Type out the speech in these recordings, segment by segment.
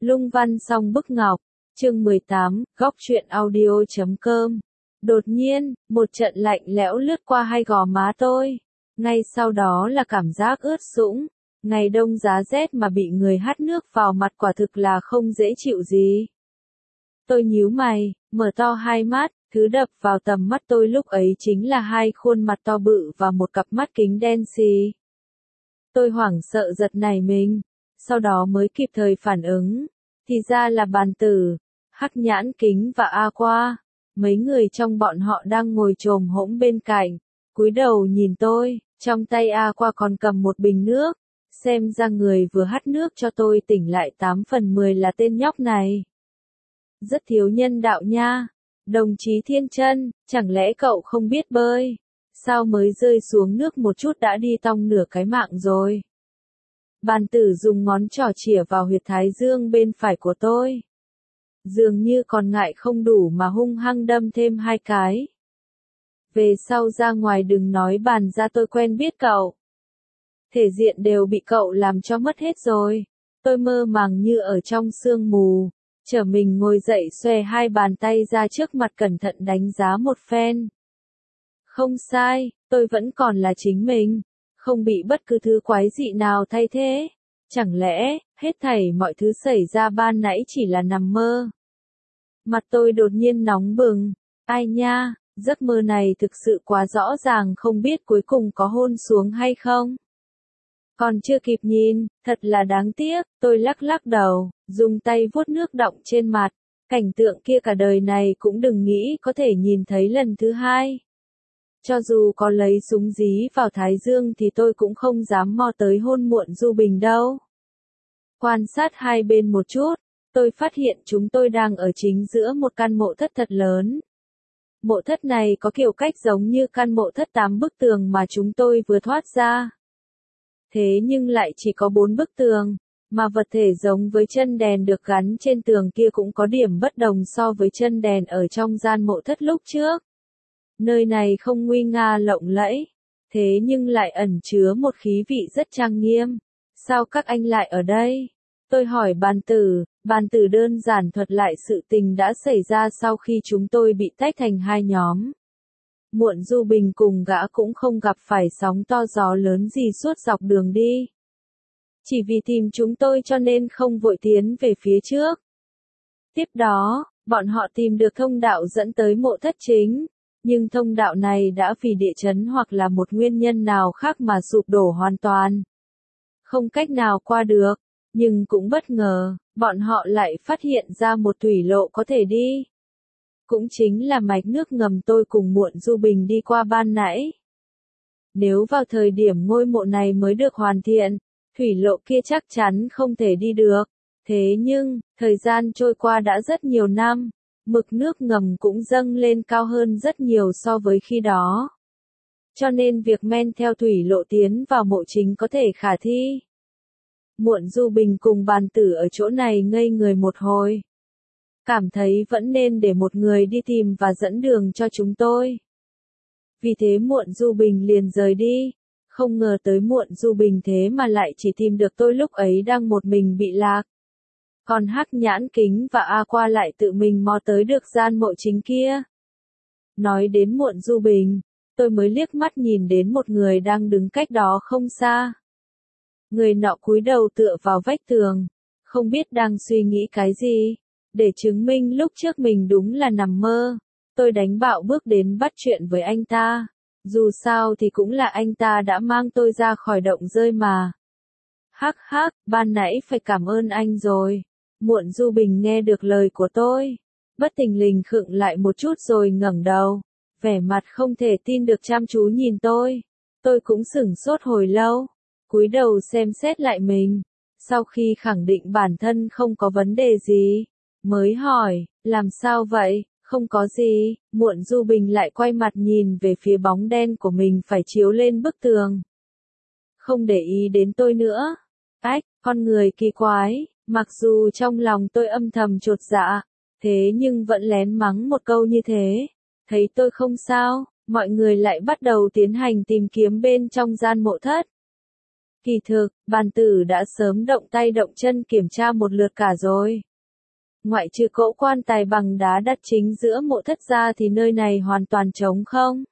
Lung văn song bức ngọc, chương 18, góc truyện audio.com. Đột nhiên, một trận lạnh lẽo lướt qua hai gò má tôi. Ngay sau đó là cảm giác ướt sũng. Ngày đông giá rét mà bị người hắt nước vào mặt quả thực là không dễ chịu gì. Tôi nhíu mày, mở to hai mắt, thứ đập vào tầm mắt tôi lúc ấy chính là hai khuôn mặt to bự và một cặp mắt kính đen xì. Tôi hoảng sợ giật nảy mình, sau đó mới kịp thời phản ứng. Thì ra là Bàn Tử, Hắc Nhãn Kính và A Qua. Mấy người trong bọn họ đang ngồi chồm hỗn bên cạnh, cúi đầu nhìn tôi, trong tay A Qua còn cầm một bình nước. Xem ra người vừa hắt nước cho tôi tỉnh lại 8 phần 10 là tên nhóc này. Rất thiếu nhân đạo nha. Đồng chí Thiên Chân, chẳng lẽ cậu không biết bơi? Sao mới rơi xuống nước một chút đã đi tong nửa cái mạng rồi? Bàn Tử dùng ngón trỏ chĩa vào huyệt thái dương bên phải của tôi. Dường như còn ngại không đủ mà hung hăng đâm thêm hai cái. Về sau ra ngoài đừng nói bàn ra tôi quen biết cậu. Thể diện đều bị cậu làm cho mất hết rồi. Tôi mơ màng như ở trong sương mù. Trở mình ngồi dậy xòe hai bàn tay ra trước mặt cẩn thận đánh giá một phen. Không sai, tôi vẫn còn là chính mình. Không bị bất cứ thứ quái dị nào thay thế. Chẳng lẽ, hết thảy mọi thứ xảy ra ban nãy chỉ là nằm mơ? Mặt tôi đột nhiên nóng bừng. Ai nha, giấc mơ này thực sự quá rõ ràng, không biết cuối cùng có hôn xuống hay không? Còn chưa kịp nhìn, thật là đáng tiếc, tôi lắc lắc đầu, dùng tay vuốt nước đọng trên mặt. Cảnh tượng kia cả đời này cũng đừng nghĩ có thể nhìn thấy lần thứ hai. Cho dù có lấy súng dí vào thái dương thì tôi cũng không dám mò tới hôn Muộn Du Bình đâu. Quan sát hai bên một chút, tôi phát hiện chúng tôi đang ở chính giữa một căn mộ thất thật lớn. Mộ thất này có kiểu cách giống như căn mộ thất 8 bức tường mà chúng tôi vừa thoát ra. Thế nhưng lại chỉ có 4 bức tường, mà vật thể giống với chân đèn được gắn trên tường kia cũng có điểm bất đồng so với chân đèn ở trong gian mộ thất lúc trước. Nơi này không nguy nga lộng lẫy, thế nhưng lại ẩn chứa một khí vị rất trang nghiêm. Sao các anh lại ở đây? Tôi hỏi Bàn Tử đơn giản thuật lại sự tình đã xảy ra sau khi chúng tôi bị tách thành hai nhóm. Muộn Du Bình cùng gã cũng không gặp phải sóng to gió lớn gì suốt dọc đường đi. Chỉ vì tìm chúng tôi cho nên không vội tiến về phía trước. Tiếp đó, bọn họ tìm được thông đạo dẫn tới mộ thất chính. Nhưng thông đạo này đã vì địa chấn hoặc là một nguyên nhân nào khác mà sụp đổ hoàn toàn. Không cách nào qua được, nhưng cũng bất ngờ, bọn họ lại phát hiện ra một thủy lộ có thể đi. Cũng chính là mạch nước ngầm tôi cùng Muộn Du Bình đi qua ban nãy. Nếu vào thời điểm ngôi mộ này mới được hoàn thiện, thủy lộ kia chắc chắn không thể đi được. Thế nhưng, thời gian trôi qua đã rất nhiều năm. Mực nước ngầm cũng dâng lên cao hơn rất nhiều so với khi đó. Cho nên việc men theo thủy lộ tiến vào mộ chính có thể khả thi. Muộn Du Bình cùng Bàn Tử ở chỗ này ngây người một hồi. Cảm thấy vẫn nên để một người đi tìm và dẫn đường cho chúng tôi. Vì thế Muộn Du Bình liền rời đi. Không ngờ tới Muộn Du Bình thế mà lại chỉ tìm được tôi lúc ấy đang một mình bị lạc. Còn Hắc Nhãn Kính và A Qua lại tự mình mò tới được gian mộ chính kia. Nói đến Muộn Du Bình, tôi mới liếc mắt nhìn đến một người đang đứng cách đó không xa. Người nọ cúi đầu tựa vào vách tường, không biết đang suy nghĩ cái gì. Để chứng minh lúc trước mình đúng là nằm mơ, tôi đánh bạo bước đến bắt chuyện với anh ta. Dù sao thì cũng là anh ta đã mang tôi ra khỏi động rơi mà. Hắc hắc, ban nãy phải cảm ơn anh rồi. Muộn Du Bình nghe được lời của tôi, bất thình lình khựng lại một chút rồi ngẩng đầu, vẻ mặt không thể tin được chăm chú nhìn tôi. Tôi cũng sửng sốt hồi lâu, cúi đầu xem xét lại mình, sau khi khẳng định bản thân không có vấn đề gì, mới hỏi, làm sao vậy? Không có gì. Muộn Du Bình lại quay mặt nhìn về phía bóng đen của mình phải chiếu lên bức tường. Không để ý đến tôi nữa. Ách, con người kỳ quái. Mặc dù trong lòng tôi âm thầm chột dạ, thế nhưng vẫn lén mắng một câu như thế. Thấy tôi không sao, mọi người lại bắt đầu tiến hành tìm kiếm bên trong gian mộ thất. Kỳ thực, bàn tử đã sớm động tay động chân kiểm tra một lượt cả rồi. Ngoại trừ cỗ quan tài bằng đá đặt chính giữa mộ thất ra thì nơi này hoàn toàn trống không.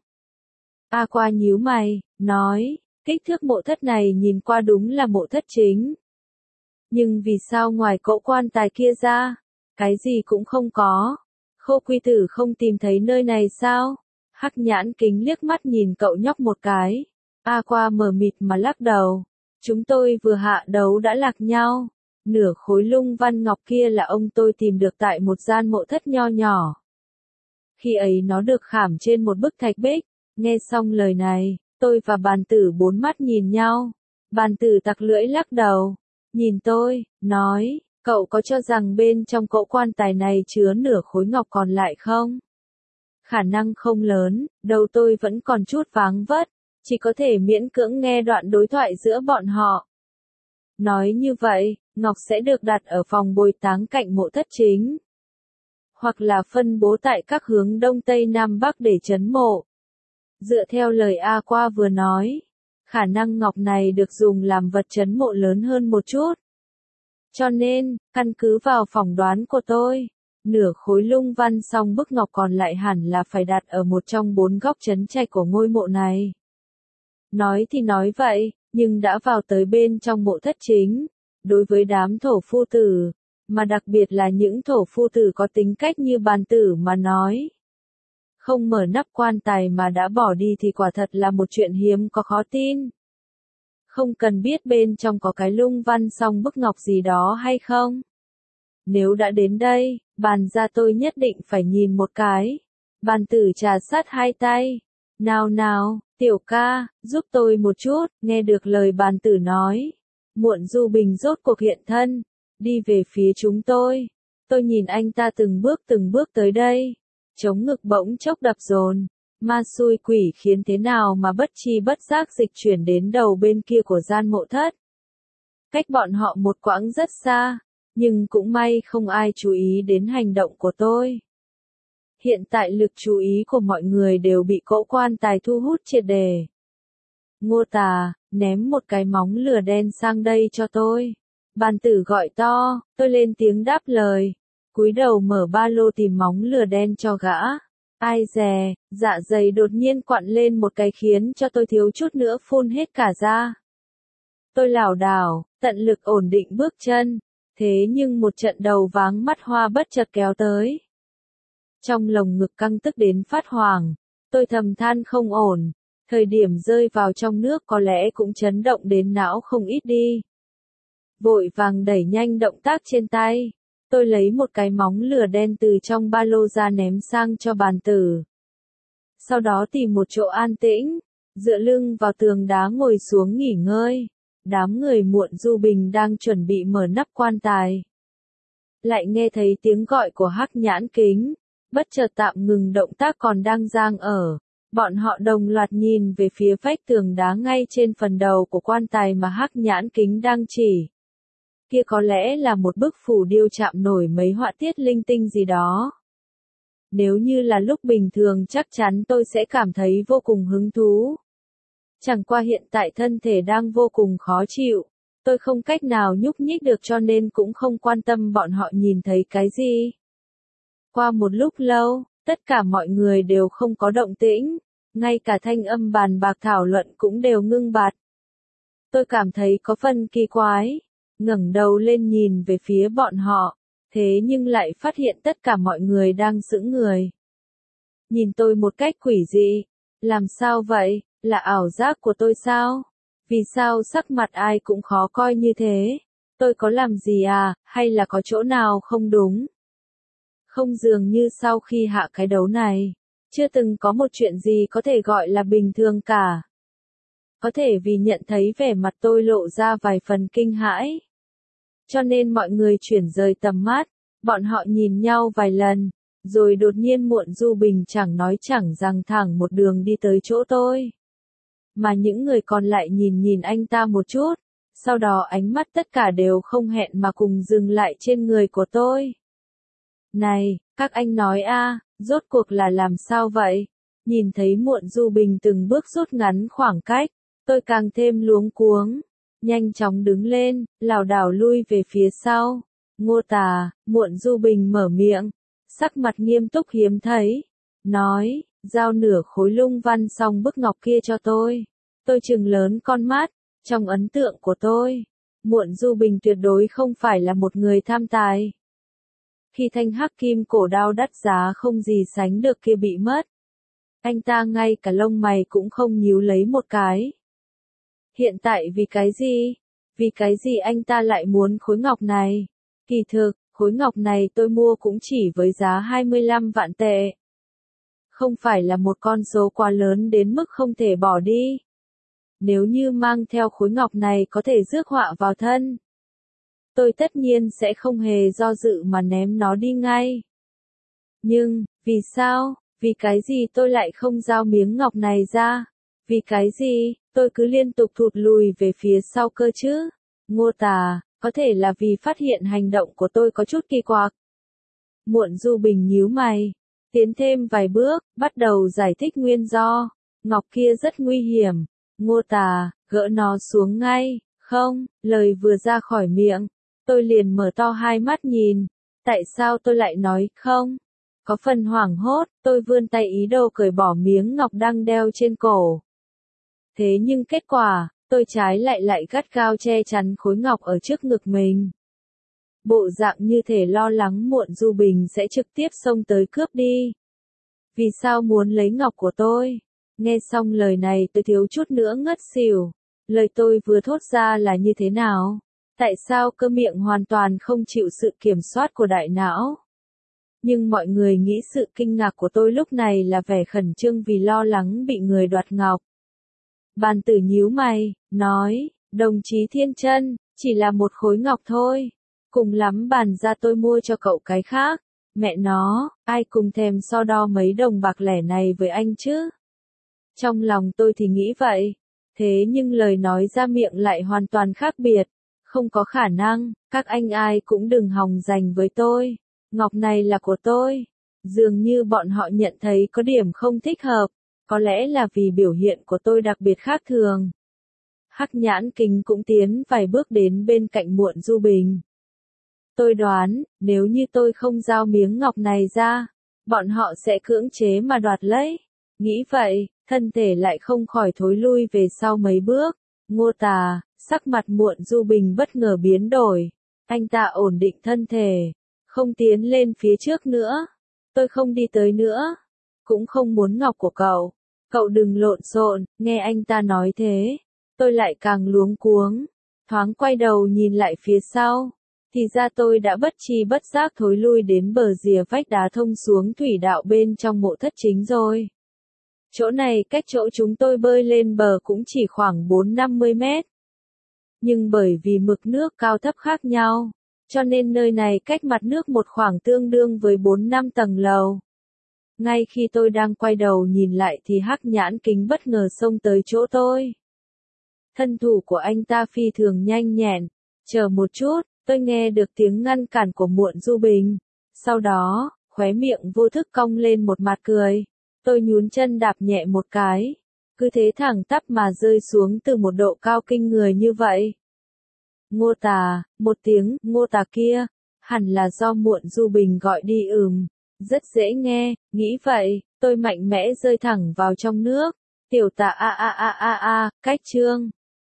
A Qua nhíu mày, nói, kích thước mộ thất này nhìn qua đúng là mộ thất chính. Nhưng vì sao ngoài cỗ quan tài kia ra, cái gì cũng không có? Khô Quy Tử không tìm thấy nơi này sao? Hắc Nhãn Kính liếc mắt nhìn cậu nhóc một cái. A Qua mờ mịt mà lắc đầu. Chúng tôi vừa hạ đấu đã lạc nhau. Nửa khối lung văn ngọc kia là ông tôi tìm được tại một gian mộ thất nho nhỏ. Khi ấy nó được khảm trên một bức thạch bích. Nghe xong lời này, tôi và bàn tử bốn mắt nhìn nhau. Bàn tử tặc lưỡi lắc đầu. Nhìn tôi, nói, cậu có cho rằng bên trong cỗ quan tài này chứa nửa khối ngọc còn lại không? Khả năng không lớn, đầu tôi vẫn còn chút váng vất, chỉ có thể miễn cưỡng nghe đoạn đối thoại giữa bọn họ. Nói như vậy, ngọc sẽ được đặt ở phòng bồi táng cạnh mộ thất chính. Hoặc là phân bố tại các hướng đông tây nam bắc để trấn mộ. Dựa theo lời A Qua vừa nói, khả năng ngọc này được dùng làm vật trấn mộ lớn hơn một chút. Cho nên, căn cứ vào phỏng đoán của tôi, nửa khối lung văn song bức ngọc còn lại hẳn là phải đặt ở một trong 4 góc trấn trạch của ngôi mộ này. Nói thì nói vậy, nhưng đã vào tới bên trong mộ thất chính, đối với đám thổ phu tử, mà đặc biệt là những thổ phu tử có tính cách như bàn tử mà nói. Không mở nắp quan tài mà đã bỏ đi thì quả thật là một chuyện hiếm có khó tin. Không cần biết bên trong có cái lung văn song bức ngọc gì đó hay không. Nếu đã đến đây, bàn ra tôi nhất định phải nhìn một cái. Bàn tử trà sát hai tay. Nào nào, tiểu ca, giúp tôi một chút, nghe được lời bàn tử nói. Muộn Du Bình rốt cuộc hiện thân, đi về phía chúng tôi. Tôi nhìn anh ta từng bước tới đây. Chống ngực bỗng chốc đập dồn. Ma xui quỷ khiến thế nào mà bất chi bất giác dịch chuyển đến đầu bên kia của gian mộ thất. Cách bọn họ một quãng rất xa, nhưng cũng may không ai chú ý đến hành động của tôi. Hiện tại lực chú ý của mọi người đều bị cỗ quan tài thu hút triệt để. Ngô Tà, ném một cái móng lửa đen sang đây cho tôi. Bàn tử gọi to, tôi lên tiếng đáp lời. Cúi đầu mở ba lô tìm móng lửa đen cho gã. Ai dè, dạ dày đột nhiên quặn lên một cái khiến cho tôi thiếu chút nữa phun hết cả ra. Tôi lảo đảo, tận lực ổn định bước chân. Thế nhưng một trận đầu váng mắt hoa bất chợt kéo tới. Trong lồng ngực căng tức đến phát hoảng, tôi thầm than không ổn. Thời điểm rơi vào trong nước có lẽ cũng chấn động đến não không ít đi. Vội vàng đẩy nhanh động tác trên tay. Tôi lấy một cái móng lửa đen từ trong ba lô ra ném sang cho bàn tử. Sau đó tìm một chỗ an tĩnh, dựa lưng vào tường đá ngồi xuống nghỉ ngơi. Đám người Muộn Du Bình đang chuẩn bị mở nắp quan tài. Lại nghe thấy tiếng gọi của Hắc Nhãn Kính, bất chợt tạm ngừng động tác còn đang giang ở. Bọn họ đồng loạt nhìn về phía vách tường đá ngay trên phần đầu của quan tài mà Hắc Nhãn Kính đang chỉ. Kia có lẽ là một bức phù điêu chạm nổi mấy họa tiết linh tinh gì đó. Nếu như là lúc bình thường chắc chắn tôi sẽ cảm thấy vô cùng hứng thú. Chẳng qua hiện tại thân thể đang vô cùng khó chịu. Tôi không cách nào nhúc nhích được cho nên cũng không quan tâm bọn họ nhìn thấy cái gì. Qua một lúc lâu, tất cả mọi người đều không có động tĩnh. Ngay cả thanh âm bàn bạc thảo luận cũng đều ngưng bặt. Tôi cảm thấy có phần kỳ quái. Ngẩng đầu lên nhìn về phía bọn họ. Thế nhưng lại phát hiện tất cả mọi người đang sững người. Nhìn tôi một cách quỷ dị. Làm sao vậy? Là ảo giác của tôi sao? Vì sao sắc mặt ai cũng khó coi như thế? Tôi có làm gì à, hay là có chỗ nào không đúng? Không dường như sau khi hạ cái đấu này, chưa từng có một chuyện gì có thể gọi là bình thường cả. Có thể vì nhận thấy vẻ mặt tôi lộ ra vài phần kinh hãi. Cho nên mọi người chuyển rời tầm mắt, bọn họ nhìn nhau vài lần, rồi đột nhiên Muộn Du Bình chẳng nói chẳng rằng thẳng một đường đi tới chỗ tôi. Mà những người còn lại nhìn anh ta một chút, sau đó ánh mắt tất cả đều không hẹn mà cùng dừng lại trên người của tôi. Này, các anh nói rốt cuộc là làm sao vậy? Nhìn thấy Muộn Du Bình từng bước rút ngắn khoảng cách, tôi càng thêm luống cuống. nhanh chóng đứng lên, lảo đảo lui về phía sau. Ngô Tà, Muộn Du Bình mở miệng, sắc mặt nghiêm túc hiếm thấy, nói, giao nửa khối lung văn xong bức ngọc kia cho tôi. Tôi trừng lớn con mắt, trong ấn tượng của tôi, Muộn Du Bình tuyệt đối không phải là một người tham tài. Khi thanh hắc kim cổ đao đắt giá không gì sánh được kia bị mất, anh ta ngay cả lông mày cũng không nhíu lấy một cái. Hiện tại vì cái gì? Vì cái gì anh ta lại muốn khối ngọc này? Kỳ thực, khối ngọc này tôi mua cũng chỉ với giá 25 vạn tệ. Không phải là một con số quá lớn đến mức không thể bỏ đi. Nếu như mang theo khối ngọc này có thể rước họa vào thân, tôi tất nhiên sẽ không hề do dự mà ném nó đi ngay. Nhưng, vì sao? Vì cái gì tôi lại không giao miếng ngọc này ra? Vì cái gì, tôi cứ liên tục thụt lùi về phía sau cơ chứ? Ngô Tà, có thể là vì phát hiện hành động của tôi có chút kỳ quặc. Muộn Du Bình nhíu mày, tiến thêm vài bước, bắt đầu giải thích nguyên do. Ngọc kia rất nguy hiểm. Ngô Tà, gỡ nó xuống ngay. Không, lời vừa ra khỏi miệng, tôi liền mở to hai mắt nhìn. Tại sao tôi lại nói không? Có phần hoảng hốt, tôi vươn tay ý đồ cởi bỏ miếng ngọc đang đeo trên cổ. Thế nhưng kết quả, tôi trái lại gắt gao che chắn khối ngọc ở trước ngực mình. Bộ dạng như thể lo lắng Muộn Du Bình sẽ trực tiếp xông tới cướp đi. Vì sao muốn lấy ngọc của tôi? Nghe xong lời này tôi thiếu chút nữa ngất xỉu. Lời tôi vừa thốt ra là như thế nào? Tại sao cơ miệng hoàn toàn không chịu sự kiểm soát của đại não? Nhưng mọi người nghĩ sự kinh ngạc của tôi lúc này là vẻ khẩn trương vì lo lắng bị người đoạt ngọc. Bàn tử nhíu mày, nói, đồng chí Thiên Chân, chỉ là một khối ngọc thôi. Cùng lắm bàn ra tôi mua cho cậu cái khác. Mẹ nó, ai cùng thèm so đo mấy đồng bạc lẻ này với anh chứ? Trong lòng tôi thì nghĩ vậy. Thế nhưng lời nói ra miệng lại hoàn toàn khác biệt. Không có khả năng, các anh ai cũng đừng hòng giành với tôi. Ngọc này là của tôi. Dường như bọn họ nhận thấy có điểm không thích hợp. Có lẽ là vì biểu hiện của tôi đặc biệt khác thường. Hắc Nhãn Kính cũng tiến vài bước đến bên cạnh Muộn Du Bình. Tôi đoán, nếu như tôi không giao miếng ngọc này ra, bọn họ sẽ cưỡng chế mà đoạt lấy. Nghĩ vậy, thân thể lại không khỏi thối lui về sau mấy bước. Ngô Tà, sắc mặt Muộn Du Bình bất ngờ biến đổi. Anh ta ổn định thân thể, không tiến lên phía trước nữa. Tôi không đi tới nữa. Cũng không muốn ngọc của cậu. Cậu đừng lộn xộn, nghe anh ta nói thế. Tôi lại càng luống cuống. Thoáng quay đầu nhìn lại phía sau. Thì ra tôi đã bất tri bất giác thối lui đến bờ rìa vách đá thông xuống thủy đạo bên trong mộ thất chính rồi. Chỗ này cách chỗ chúng tôi bơi lên bờ cũng chỉ khoảng 4-50 mét. Nhưng bởi vì mực nước cao thấp khác nhau, cho nên nơi này cách mặt nước một khoảng tương đương với 4-5 tầng lầu. Ngay khi tôi đang quay đầu nhìn lại thì Hắc Nhãn Kính bất ngờ xông tới chỗ tôi. Thân thủ của anh ta phi thường nhanh nhẹn. Chờ một chút, tôi nghe được tiếng ngăn cản của Muộn Du Bình. Sau đó, khóe miệng vô thức cong lên một mặt cười. Tôi nhún chân đạp nhẹ một cái. Cứ thế thẳng tắp mà rơi xuống từ một độ cao kinh người như vậy. Ngô Tà, một tiếng, Ngô Tà kia. Hẳn là do Muộn Du Bình gọi đi rất dễ nghe, nghĩ vậy, tôi mạnh mẽ rơi thẳng vào trong nước. Tiểu Tà cách chương.